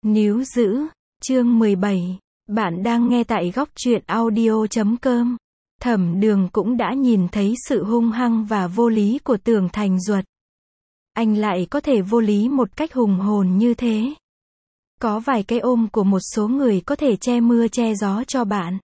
Níu giữ, chương 17. Bạn đang nghe tại góc truyện audio.com. Thẩm Đường cũng đã nhìn thấy sự hung hăng và vô lý của Tưởng Thành Duật. Anh lại có thể vô lý một cách hùng hồn như thế. Có vài cái ôm của một số người có thể che mưa che gió cho bạn.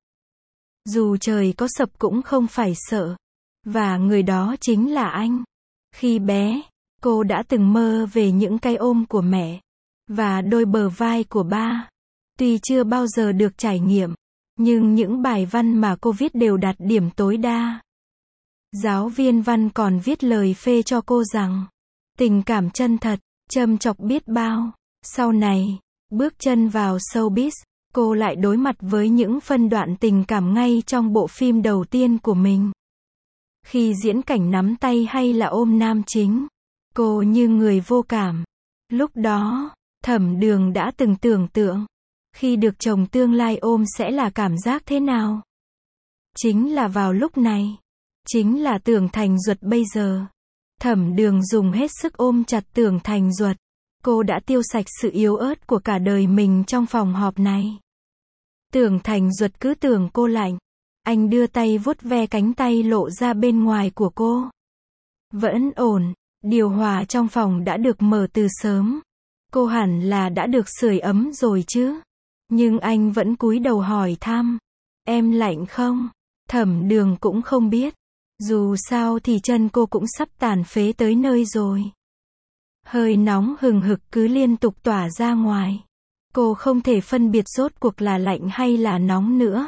Dù trời có sập cũng không phải sợ. Và người đó chính là anh. Khi bé, cô đã từng mơ về những cái ôm của mẹ và đôi bờ vai của ba. Tuy chưa bao giờ được trải nghiệm, nhưng những bài văn mà cô viết đều đạt điểm tối đa. Giáo viên văn còn viết lời phê cho cô rằng, tình cảm chân thật, châm chọc biết bao. Sau này, bước chân vào showbiz, cô lại đối mặt với những phân đoạn tình cảm ngay trong bộ phim đầu tiên của mình. Khi diễn cảnh nắm tay hay là ôm nam chính, cô như người vô cảm. Lúc đó, Thẩm Đường đã từng tưởng tượng, khi được chồng tương lai ôm sẽ là cảm giác thế nào. Chính là vào lúc này, chính là Tưởng Thành Duật bây giờ. Thẩm Đường dùng hết sức ôm chặt Tưởng Thành Duật. Cô đã tiêu sạch sự yếu ớt của cả đời mình trong phòng họp này. Tưởng Thành Duật cứ tưởng cô lạnh. Anh đưa tay vuốt ve cánh tay lộ ra bên ngoài của cô. Vẫn ổn, điều hòa trong phòng đã được mở từ sớm. Cô hẳn là đã được sưởi ấm rồi chứ. Nhưng anh vẫn cúi đầu hỏi thăm. Em lạnh không? Thẩm Đường cũng không biết. Dù sao thì chân cô cũng sắp tàn phế tới nơi rồi. Hơi nóng hừng hực cứ liên tục tỏa ra ngoài. Cô không thể phân biệt rốt cuộc là lạnh hay là nóng nữa.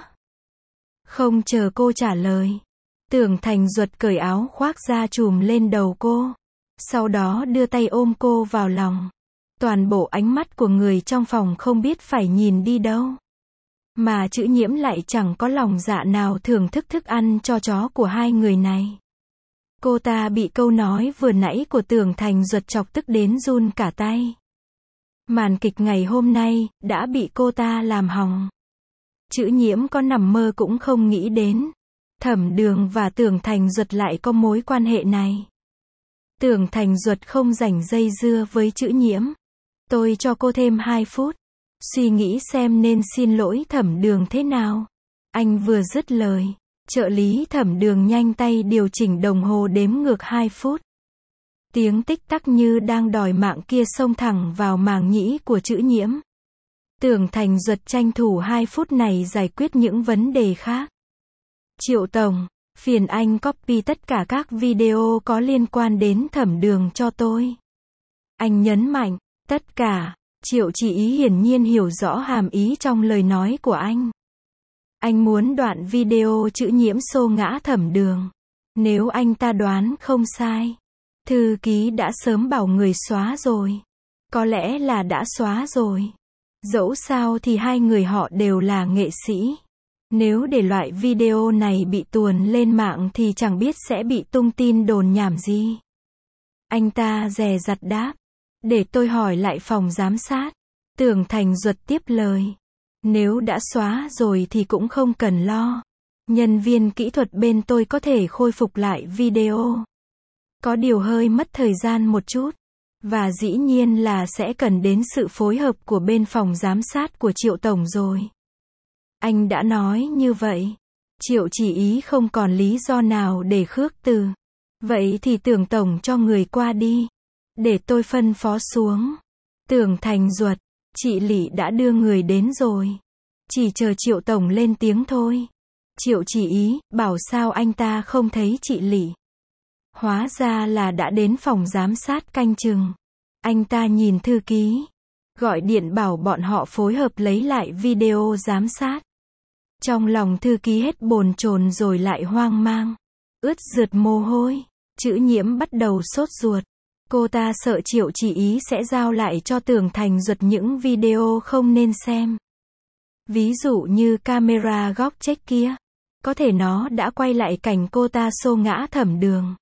Không chờ cô trả lời, Tưởng Thành Duật cởi áo khoác ra trùm lên đầu cô. Sau đó đưa tay ôm cô vào lòng. Toàn bộ ánh mắt của người trong phòng không biết phải nhìn đi đâu. Mà Chữ Nhiễm lại chẳng có lòng dạ nào thưởng thức thức ăn cho chó của hai người này. Cô ta bị câu nói vừa nãy của Tưởng Thành Duật chọc tức đến run cả tay. Màn kịch ngày hôm nay đã bị cô ta làm hỏng. Chữ Nhiễm có nằm mơ cũng không nghĩ đến. Thẩm Đường và Tưởng Thành Duật lại có mối quan hệ này. Tưởng Thành Duật không rảnh dây dưa với Chữ Nhiễm. Tôi cho cô thêm 2 phút. Suy nghĩ xem nên xin lỗi Thẩm Đường thế nào. Anh vừa dứt lời, trợ lý Thẩm Đường nhanh tay điều chỉnh đồng hồ đếm ngược 2 phút. Tiếng tích tắc như đang đòi mạng kia xông thẳng vào màng nhĩ của Chữ Nhiễm. Tưởng Thành Duật tranh thủ 2 phút này giải quyết những vấn đề khác. Triệu Tổng, phiền anh copy tất cả các video có liên quan đến Thẩm Đường cho tôi. Anh nhấn mạnh, tất cả. Triệu Chỉ Ý hiển nhiên hiểu rõ hàm ý trong lời nói của anh. Anh muốn đoạn video Chữ Nhiễm xô ngã Thẩm Đường. Nếu anh ta đoán không sai, thư ký đã sớm bảo người xóa rồi. Có lẽ là đã xóa rồi. Dẫu sao thì hai người họ đều là nghệ sĩ. Nếu để loại video này bị tuồn lên mạng thì chẳng biết sẽ bị tung tin đồn nhảm gì. Anh ta dè dặt đáp. Để tôi hỏi lại phòng giám sát. Tưởng Thành Duật tiếp lời. Nếu đã xóa rồi thì cũng không cần lo. Nhân viên kỹ thuật bên tôi có thể khôi phục lại video. Có điều hơi mất thời gian một chút. Và dĩ nhiên là sẽ cần đến sự phối hợp của bên phòng giám sát của Triệu Tổng rồi. Anh đã nói như vậy. Triệu Chỉ Ý không còn lý do nào để khước từ. Vậy thì Tưởng Tổng cho người qua đi. Để tôi phân phó xuống. Tưởng Thành Duật, chị Lị đã đưa người đến rồi. Chỉ chờ Triệu Tổng lên tiếng thôi. Triệu Chỉ Ý, bảo sao anh ta không thấy chị Lị. Hóa ra là đã đến phòng giám sát canh chừng. Anh ta nhìn thư ký. Gọi điện bảo bọn họ phối hợp lấy lại video giám sát. Trong lòng thư ký hết bồn chồn rồi lại hoang mang. Ướt rượt mồ hôi. Chữ Nhiễm bắt đầu sốt ruột. Cô ta sợ Triệu Chỉ Ý sẽ giao lại cho Tưởng Thành Duật những video không nên xem. Ví dụ như camera góc check kia. Có thể nó đã quay lại cảnh cô ta xô ngã Thẩm Đường.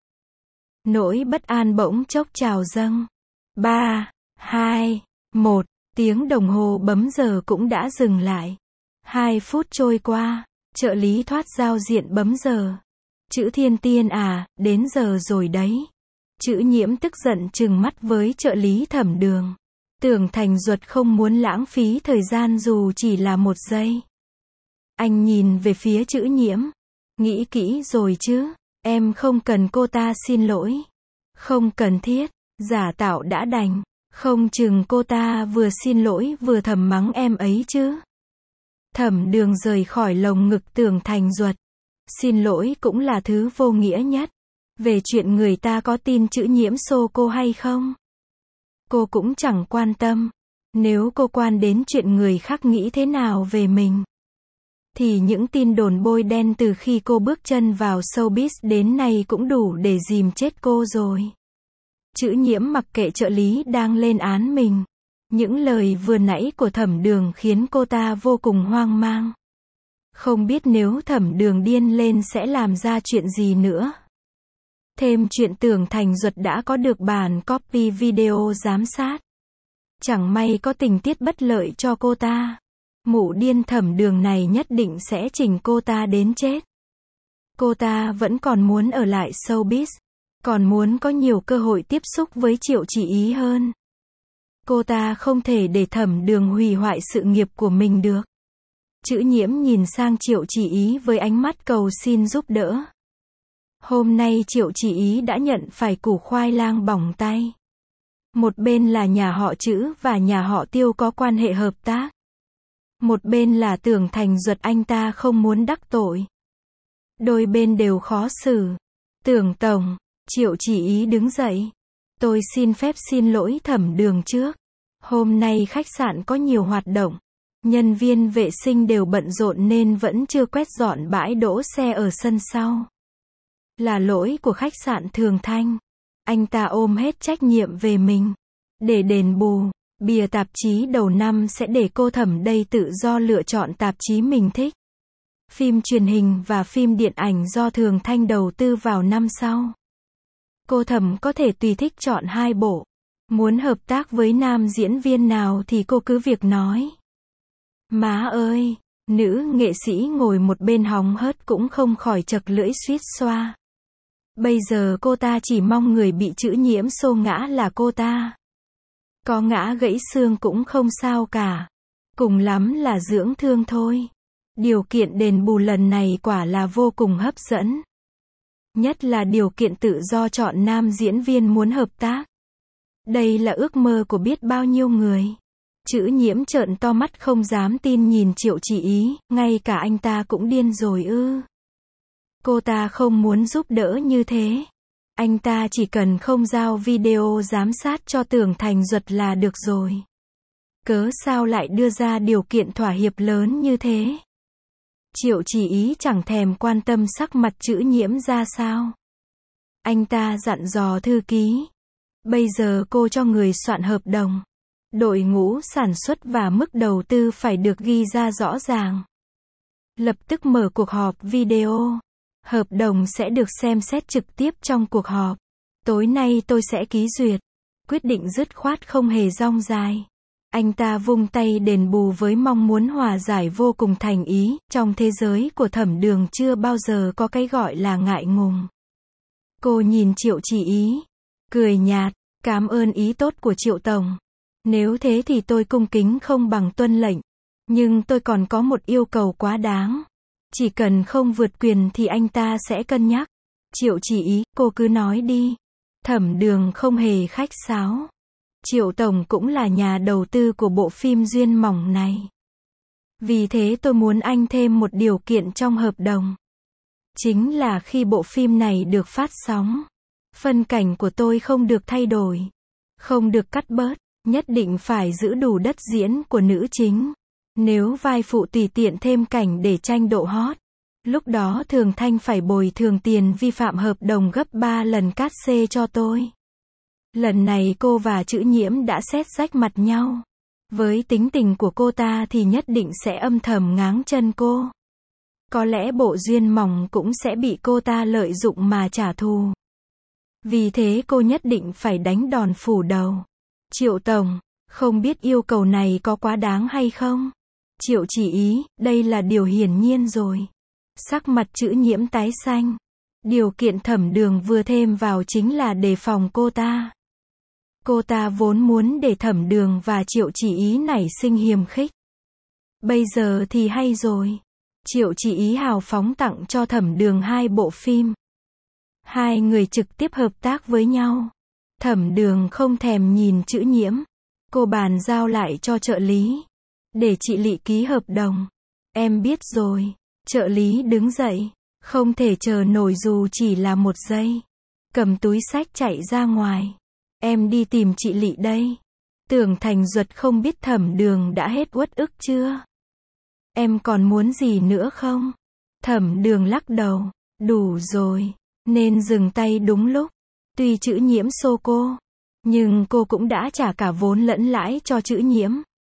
Nỗi bất an bỗng chốc trào dâng. 3, 2, 1, tiếng đồng hồ bấm giờ cũng đã dừng lại. 2 phút trôi qua, trợ lý thoát giao diện bấm giờ. Chữ Thiên Tiên à, đến giờ rồi đấy. Chữ Nhiễm tức giận trừng mắt với trợ lý Thẩm Đường. Tưởng Thành Duật không muốn lãng phí thời gian dù chỉ là 1 giây. Anh nhìn về phía Trữ Nhiễm. Nghĩ kỹ rồi chứ, em không cần cô ta xin lỗi. Không cần thiết, giả tạo đã đành. Không chừng cô ta vừa xin lỗi vừa thầm mắng em ấy chứ. Thẩm Đường rời khỏi lồng ngực Tưởng Thành Duật. Xin lỗi cũng là thứ vô nghĩa nhất. Về chuyện người ta có tin Trữ Nhiễm xô cô hay không, cô cũng chẳng quan tâm. Nếu cô quan đến chuyện người khác nghĩ thế nào về mình, thì những tin đồn bôi đen từ khi cô bước chân vào showbiz đến nay cũng đủ để dìm chết cô rồi. Trữ Nhiễm mặc kệ trợ lý đang lên án mình. Những lời vừa nãy của Thẩm Đường khiến cô ta vô cùng hoang mang. Không biết nếu Thẩm Đường điên lên sẽ làm ra chuyện gì nữa. Thêm chuyện Tưởng Thành Duật đã có được bản copy video giám sát. Chẳng may có tình tiết bất lợi cho cô ta. Mụ điên Thẩm Đường này nhất định sẽ chỉnh cô ta đến chết. Cô ta vẫn còn muốn ở lại showbiz. Còn muốn có nhiều cơ hội tiếp xúc với Triệu Chỉ Ý hơn. Cô ta không thể để Thẩm Đường hủy hoại sự nghiệp của mình được. Trữ Nhiễm nhìn sang Triệu Chỉ Ý với ánh mắt cầu xin giúp đỡ. Hôm nay Triệu Chỉ Ý đã nhận phải củ khoai lang bỏng tay. Một bên là nhà họ Trữ và nhà họ Tiêu có quan hệ hợp tác. Một bên là Tưởng Thành Duật anh ta không muốn đắc tội. Đôi bên đều khó xử. Tưởng tổng, Triệu Chỉ Ý đứng dậy. Tôi xin phép xin lỗi Thẩm Đường trước. Hôm nay khách sạn có nhiều hoạt động. Nhân viên vệ sinh đều bận rộn nên vẫn chưa quét dọn bãi đỗ xe ở sân sau. Là lỗi của khách sạn Thường Thanh. Anh ta ôm hết trách nhiệm về mình. Để đền bù, bìa tạp chí đầu năm sẽ để cô Thẩm đây tự do lựa chọn tạp chí mình thích. Phim truyền hình và phim điện ảnh do Thường Thanh đầu tư vào năm sau. Cô Thẩm có thể tùy thích chọn 2 bộ. Muốn hợp tác với nam diễn viên nào thì cô cứ việc nói. Má ơi, nữ nghệ sĩ ngồi một bên hóng hớt cũng không khỏi chật lưỡi suýt xoa. Bây giờ cô ta chỉ mong người bị Trữ Nhiễm xô ngã là cô ta. Có ngã gãy xương cũng không sao cả. Cùng lắm là dưỡng thương thôi. Điều kiện đền bù lần này quả là vô cùng hấp dẫn. Nhất là điều kiện tự do chọn nam diễn viên muốn hợp tác. Đây là ước mơ của biết bao nhiêu người. Trữ Nhiễm trợn to mắt không dám tin nhìn Triệu Chỉ Ý, ngay cả anh ta cũng điên rồi ư. Cô ta không muốn giúp đỡ như thế. Anh ta chỉ cần không giao video giám sát cho Tưởng Thành Duật là được rồi. Cớ sao lại đưa ra điều kiện thỏa hiệp lớn như thế? Triệu Chỉ Ý chẳng thèm quan tâm sắc mặt Trữ Nhiễm ra sao. Anh ta dặn dò thư ký. Bây giờ cô cho người soạn hợp đồng. Đội ngũ sản xuất và mức đầu tư phải được ghi ra rõ ràng. Lập tức mở cuộc họp video. Hợp đồng sẽ được xem xét trực tiếp trong cuộc họp. Tối nay tôi sẽ ký duyệt. Quyết định dứt khoát không hề dong dài. Anh ta vung tay đền bù với mong muốn hòa giải vô cùng thành ý. Trong thế giới của Thẩm Đường chưa bao giờ có cái gọi là ngại ngùng. Cô nhìn Triệu Chỉ Ý. Cười nhạt. Cảm ơn ý tốt của Triệu Tổng. Nếu thế thì tôi cung kính không bằng tuân lệnh. Nhưng tôi còn có một yêu cầu quá đáng. Chỉ cần không vượt quyền thì anh ta sẽ cân nhắc. Triệu Chỉ Ý, cô cứ nói đi. Thẩm Đường không hề khách sáo. Triệu Tổng cũng là nhà đầu tư của bộ phim Duyên Mỏng này. Vì thế tôi muốn anh thêm một điều kiện trong hợp đồng. Chính là khi bộ phim này được phát sóng, phân cảnh của tôi không được thay đổi. Không được cắt bớt. Nhất định phải giữ đủ đất diễn của nữ chính. Nếu vai phụ tùy tiện thêm cảnh để tranh độ hot, lúc đó Thường Thanh phải bồi thường tiền vi phạm hợp đồng gấp 3 lần cát xê cho tôi. Lần này cô và Trữ Nhiễm đã xét rách mặt nhau. Với tính tình của cô ta thì nhất định sẽ âm thầm ngáng chân cô. Có lẽ bộ Duyên Mỏng cũng sẽ bị cô ta lợi dụng mà trả thù. Vì thế cô nhất định phải đánh đòn phủ đầu. Triệu Tổng, không biết yêu cầu này có quá đáng hay không? Triệu Chỉ Ý, đây là điều hiển nhiên rồi. Sắc mặt Trữ Nhiễm tái xanh. Điều kiện Thẩm Đường vừa thêm vào chính là đề phòng cô ta. Cô ta vốn muốn để Thẩm Đường và Triệu Chỉ Ý nảy sinh hiềm khích. Bây giờ thì hay rồi. Triệu Chỉ Ý hào phóng tặng cho Thẩm Đường 2 bộ phim. Hai người trực tiếp hợp tác với nhau. Thẩm Đường không thèm nhìn chữ Nhiễm. Cô bàn giao lại cho trợ lý. Để chị Lị ký hợp đồng. Em biết rồi. Trợ lý đứng dậy. Không thể chờ nổi dù chỉ là 1 giây. Cầm túi xách chạy ra ngoài. Em đi tìm chị Lị đây. Tưởng Thành Duật không biết Thẩm Đường đã hết uất ức chưa? Em còn muốn gì nữa không? Thẩm Đường lắc đầu. Đủ rồi. Nên dừng tay đúng lúc. Tuy chữ Nhiễm xô cô. Nhưng cô cũng đã trả cả vốn lẫn lãi cho chữ Nhiễm.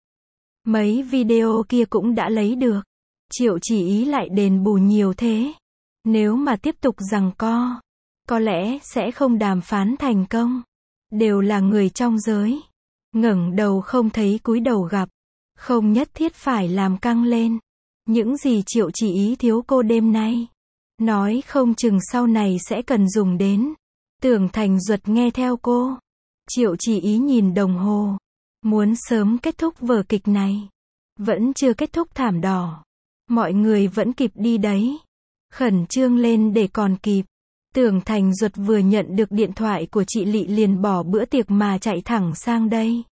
Mấy video kia cũng đã lấy được. Triệu Chỉ Ý lại đền bù nhiều thế. Nếu mà tiếp tục giằng co, có lẽ sẽ không đàm phán thành công. Đều là người trong giới. Ngẩng đầu không thấy cúi đầu gặp. Không nhất thiết phải làm căng lên. Những gì Triệu Chỉ Ý thiếu cô đêm nay. Nói không chừng sau này sẽ cần dùng đến. Tưởng Thành Duật nghe theo cô. Triệu Chỉ Ý nhìn đồng hồ. Muốn sớm kết thúc vở kịch này. Vẫn chưa kết thúc thảm đỏ. Mọi người vẫn kịp đi đấy. Khẩn trương lên để còn kịp. Tưởng Thành Duật vừa nhận được điện thoại của chị Lị liền bỏ bữa tiệc mà chạy thẳng sang đây.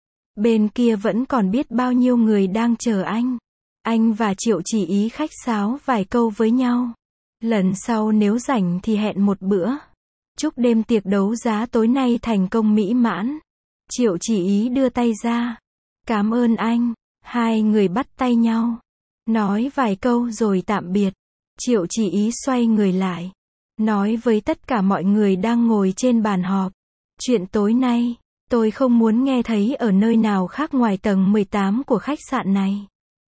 Bên kia vẫn còn biết bao nhiêu người đang chờ anh. Anh và Triệu Chỉ Ý khách sáo vài câu với nhau. Lần sau nếu rảnh thì hẹn một bữa. Chúc đêm tiệc đấu giá tối nay thành công mỹ mãn. Triệu Chỉ Ý đưa tay ra. Cảm ơn anh. Hai người bắt tay nhau. Nói vài câu rồi tạm biệt. Triệu Chỉ Ý xoay người lại. Nói với tất cả mọi người đang ngồi trên bàn họp. Chuyện tối nay, tôi không muốn nghe thấy ở nơi nào khác ngoài tầng 18 của khách sạn này.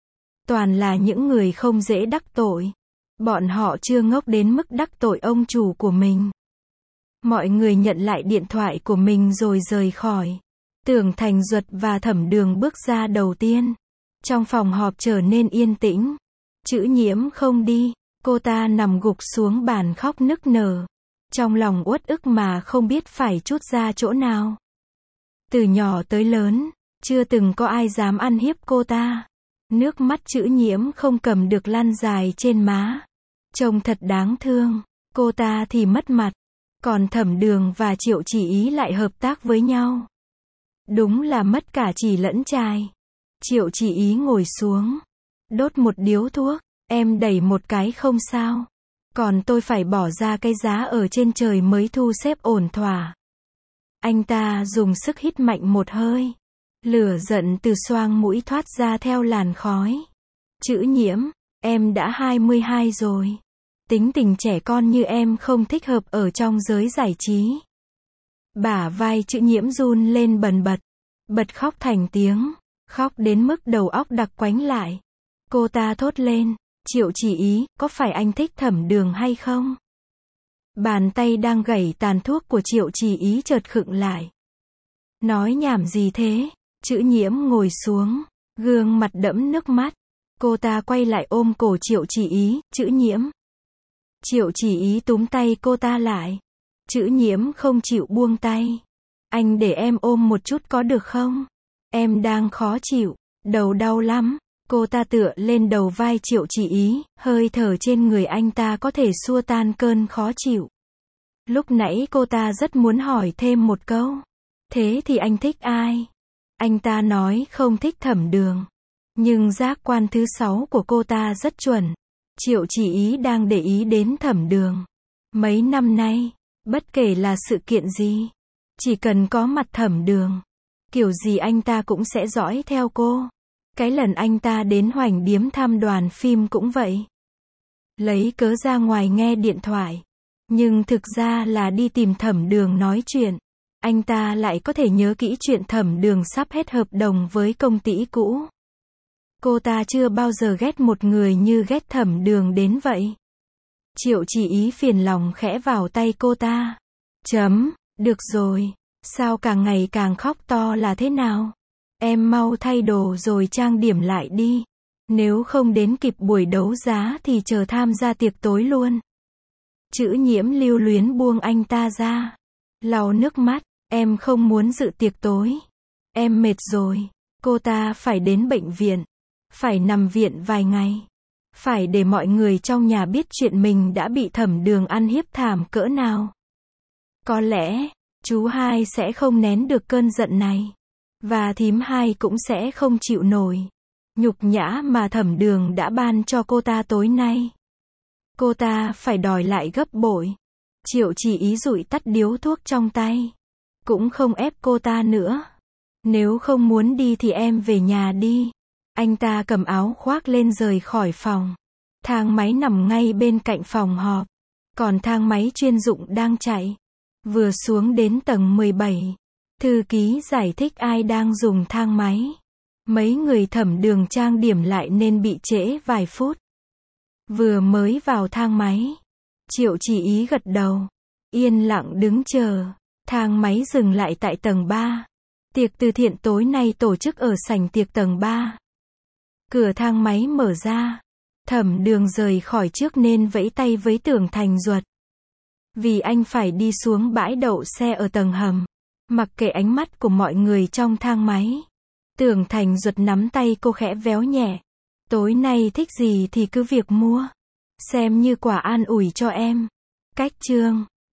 Toàn là những người không dễ đắc tội. Bọn họ chưa ngốc đến mức đắc tội ông chủ của mình. Mọi người nhận lại điện thoại của mình rồi rời khỏi. Tưởng Thành Duật và Thẩm Đường bước ra đầu tiên. Trong phòng họp trở nên yên tĩnh. Chữ Nhiễm không đi. Cô ta nằm gục xuống bàn khóc nức nở. Trong lòng uất ức mà không biết phải trút ra chỗ nào. Từ nhỏ tới lớn, chưa từng có ai dám ăn hiếp cô ta. Nước mắt Chữ Nhiễm không cầm được lăn dài trên má. Trông thật đáng thương. Cô ta thì mất mặt. Còn Thẩm Đường và Triệu Chỉ Ý lại hợp tác với nhau. Đúng là mất cả chỉ lẫn trai. Triệu Chỉ Ý ngồi xuống. Đốt một điếu thuốc. Em đẩy một cái không sao. Còn tôi phải bỏ ra cái giá ở trên trời mới thu xếp ổn thỏa. Anh ta dùng sức hít mạnh một hơi. Lửa giận từ xoang mũi thoát ra theo làn khói. Chữ Nhiễm, em đã 22 rồi. Tính tình trẻ con như em không thích hợp ở trong giới giải trí. Bả vai Chữ Nhiễm run lên bần bật. Bật khóc thành tiếng. Khóc đến mức đầu óc đặc quánh lại. Cô ta thốt lên. Triệu Chỉ Ý, có phải anh thích Thẩm Đường hay không? Bàn tay đang gẩy tàn thuốc của Triệu Chỉ Ý chợt khựng lại. Nói nhảm gì thế? Chữ Nhiễm ngồi xuống, gương mặt đẫm nước mắt. Cô ta quay lại ôm cổ Triệu Chỉ Ý. Chữ Nhiễm. Triệu Chỉ Ý túm tay cô ta lại. Chữ Nhiễm không chịu buông tay. Anh để em ôm một chút có được không? Em đang khó chịu, đầu đau lắm. Cô ta tựa lên đầu vai Triệu Chỉ Ý, hơi thở trên người anh ta có thể xua tan cơn khó chịu. Lúc nãy cô ta rất muốn hỏi thêm một câu. Thế thì anh thích ai? Anh ta nói không thích Thẩm Đường. Nhưng giác quan thứ 6 của cô ta rất chuẩn. Triệu Chỉ Ý đang để ý đến Thẩm Đường. Mấy năm nay, bất kể là sự kiện gì, chỉ cần có mặt Thẩm Đường, kiểu gì anh ta cũng sẽ dõi theo cô. Cái lần anh ta đến Hoành Điếm thăm đoàn phim cũng vậy. Lấy cớ ra ngoài nghe điện thoại. Nhưng thực ra là đi tìm Thẩm Đường nói chuyện. Anh ta lại có thể nhớ kỹ chuyện Thẩm Đường sắp hết hợp đồng với công ty cũ. Cô ta chưa bao giờ ghét một người như ghét Thẩm Đường đến vậy. Triệu Chỉ Ý phiền lòng khẽ vào tay cô ta. Được rồi. Sao càng ngày càng khóc to là thế nào? Em mau thay đồ rồi trang điểm lại đi. Nếu không đến kịp buổi đấu giá thì chờ tham gia tiệc tối luôn. Chữ Nhiễm lưu luyến buông anh ta ra. Lau nước mắt. Em không muốn dự tiệc tối. Em mệt rồi. Cô ta phải đến bệnh viện. Phải nằm viện vài ngày. Phải để mọi người trong nhà biết chuyện mình đã bị Thẩm Đường ăn hiếp thảm cỡ nào. Có lẽ, chú hai sẽ không nén được cơn giận này. Và thím hai cũng sẽ không chịu nổi nhục nhã mà Thẩm Đường đã ban cho cô ta tối nay. Cô ta phải đòi lại gấp bội. Triệu Chỉ Ý dụi tắt điếu thuốc trong tay. Cũng không ép cô ta nữa. Nếu không muốn đi thì em về nhà đi. Anh ta cầm áo khoác lên rời khỏi phòng. Thang máy nằm ngay bên cạnh phòng họp. Còn thang máy chuyên dụng đang chạy. Vừa xuống đến tầng 17. Thư ký giải thích ai đang dùng thang máy. Mấy người Thẩm Đường trang điểm lại nên bị trễ vài phút. Vừa mới vào thang máy. Triệu Chỉ Ý gật đầu. Yên lặng đứng chờ. Thang máy dừng lại tại tầng 3. Tiệc từ thiện tối nay tổ chức ở sảnh tiệc tầng 3. Cửa thang máy mở ra. Thẩm Đường rời khỏi trước nên vẫy tay với Tưởng Thành Duật. Vì anh phải đi xuống bãi đậu xe ở tầng hầm. Mặc kệ ánh mắt của mọi người trong thang máy. Tưởng Thành Duật nắm tay cô khẽ véo nhẹ. Tối nay thích gì thì cứ việc mua. Xem như quà an ủi cho em. Cách chương